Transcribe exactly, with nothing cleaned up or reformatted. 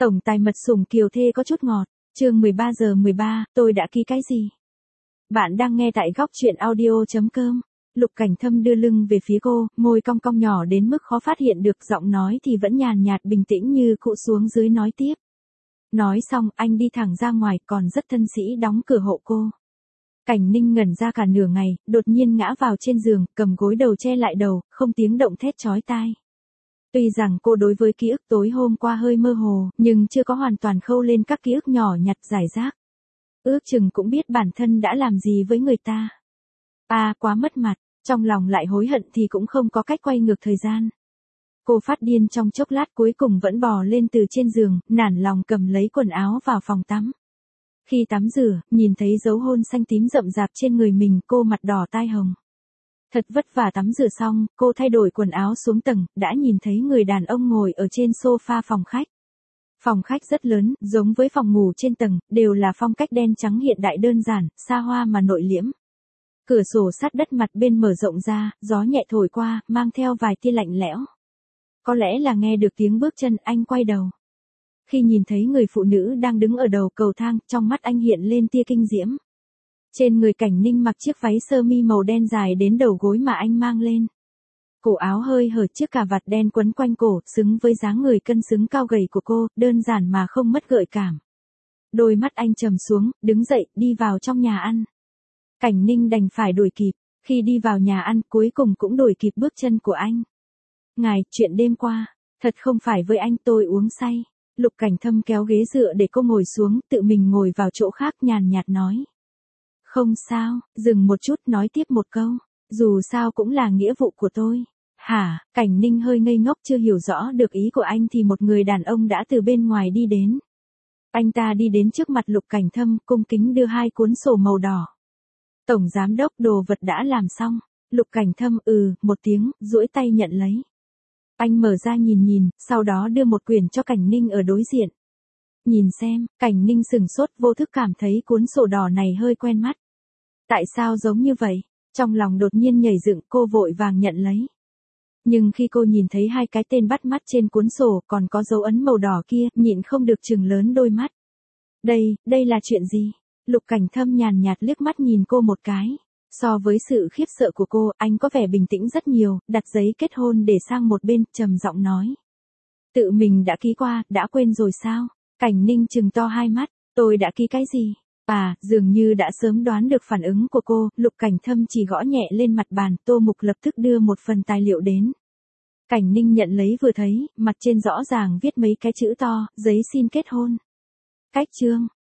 Tổng tài mật sủng kiều thê có chút ngọt, chương mười ba giờ mười ba, tôi đã ký cái gì? Bạn đang nghe tại góc truyện audio.com. Lục Cảnh Thâm đưa lưng về phía cô, môi cong cong nhỏ đến mức khó phát hiện được, giọng nói thì vẫn nhàn nhạt bình tĩnh như cụ xuống dưới nói tiếp. Nói xong, anh đi thẳng ra ngoài, còn rất thân sĩ đóng cửa hộ cô. Cảnh Ninh ngẩn ra cả nửa ngày, đột nhiên ngã vào trên giường, cầm gối đầu che lại đầu, không tiếng động thét chói tai. Tuy rằng cô đối với ký ức tối hôm qua hơi mơ hồ, nhưng chưa có hoàn toàn khâu lên các ký ức nhỏ nhặt giải rác. Ước chừng cũng biết bản thân đã làm gì với người ta. À, quá mất mặt, trong lòng lại hối hận thì cũng không có cách quay ngược thời gian. Cô phát điên trong chốc lát, cuối cùng vẫn bò lên từ trên giường, nản lòng cầm lấy quần áo vào phòng tắm. Khi tắm rửa, nhìn thấy dấu hôn xanh tím rậm rạp trên người mình, cô mặt đỏ tai hồng. Thật vất vả tắm rửa xong, cô thay đổi quần áo xuống tầng, đã nhìn thấy người đàn ông ngồi ở trên sofa phòng khách. Phòng khách rất lớn, giống với phòng ngủ trên tầng, đều là phong cách đen trắng hiện đại đơn giản, xa hoa mà nội liễm. Cửa sổ sát đất mặt bên mở rộng ra, gió nhẹ thổi qua, mang theo vài tia lạnh lẽo. Có lẽ là nghe được tiếng bước chân, anh quay đầu. Khi nhìn thấy người phụ nữ đang đứng ở đầu cầu thang, trong mắt anh hiện lên tia kinh diễm. Trên người Cảnh Ninh mặc chiếc váy sơ mi màu đen dài đến đầu gối mà anh mang lên. Cổ áo hơi hở, chiếc cà vạt đen quấn quanh cổ, xứng với dáng người cân xứng cao gầy của cô, đơn giản mà không mất gợi cảm. Đôi mắt anh trầm xuống, đứng dậy, đi vào trong nhà ăn. Cảnh Ninh đành phải đuổi kịp, khi đi vào nhà ăn cuối cùng cũng đuổi kịp bước chân của anh. Ngài, chuyện đêm qua, thật không phải với anh, tôi uống say. Lục Cảnh Thâm kéo ghế dựa để cô ngồi xuống, tự mình ngồi vào chỗ khác, nhàn nhạt nói. Không sao, dừng một chút, nói tiếp một câu, dù sao cũng là nghĩa vụ của tôi. Hả? Cảnh Ninh hơi ngây ngốc, chưa hiểu rõ được ý của anh thì một người đàn ông đã từ bên ngoài đi đến. Anh ta đi đến trước mặt Lục Cảnh Thâm, cung kính đưa hai cuốn sổ màu đỏ. Tổng giám đốc, đồ vật đã làm xong. Lục Cảnh Thâm ừ, một tiếng, duỗi tay nhận lấy. Anh mở ra nhìn nhìn, sau đó đưa một quyển cho Cảnh Ninh ở đối diện. Nhìn xem, Cảnh Ninh sửng sốt, vô thức cảm thấy cuốn sổ đỏ này hơi quen mắt. Tại sao giống như vậy? Trong lòng đột nhiên nhảy dựng, cô vội vàng nhận lấy. Nhưng khi cô nhìn thấy hai cái tên bắt mắt trên cuốn sổ, còn có dấu ấn màu đỏ kia, nhịn không được trừng lớn đôi mắt. Đây, đây là chuyện gì? Lục Cảnh Thâm nhàn nhạt liếc mắt nhìn cô một cái. So với sự khiếp sợ của cô, anh có vẻ bình tĩnh rất nhiều, đặt giấy kết hôn để sang một bên, trầm giọng nói. Tự mình đã ký qua, đã quên rồi sao? Cảnh Ninh trừng to hai mắt, tôi đã ký cái gì? À, dường như đã sớm đoán được phản ứng của cô, Lục Cảnh Thâm chỉ gõ nhẹ lên mặt bàn, Tô Mục lập tức đưa một phần tài liệu đến. Cảnh Ninh nhận lấy vừa thấy, mặt trên rõ ràng viết mấy cái chữ to, giấy xin kết hôn. Cách chương,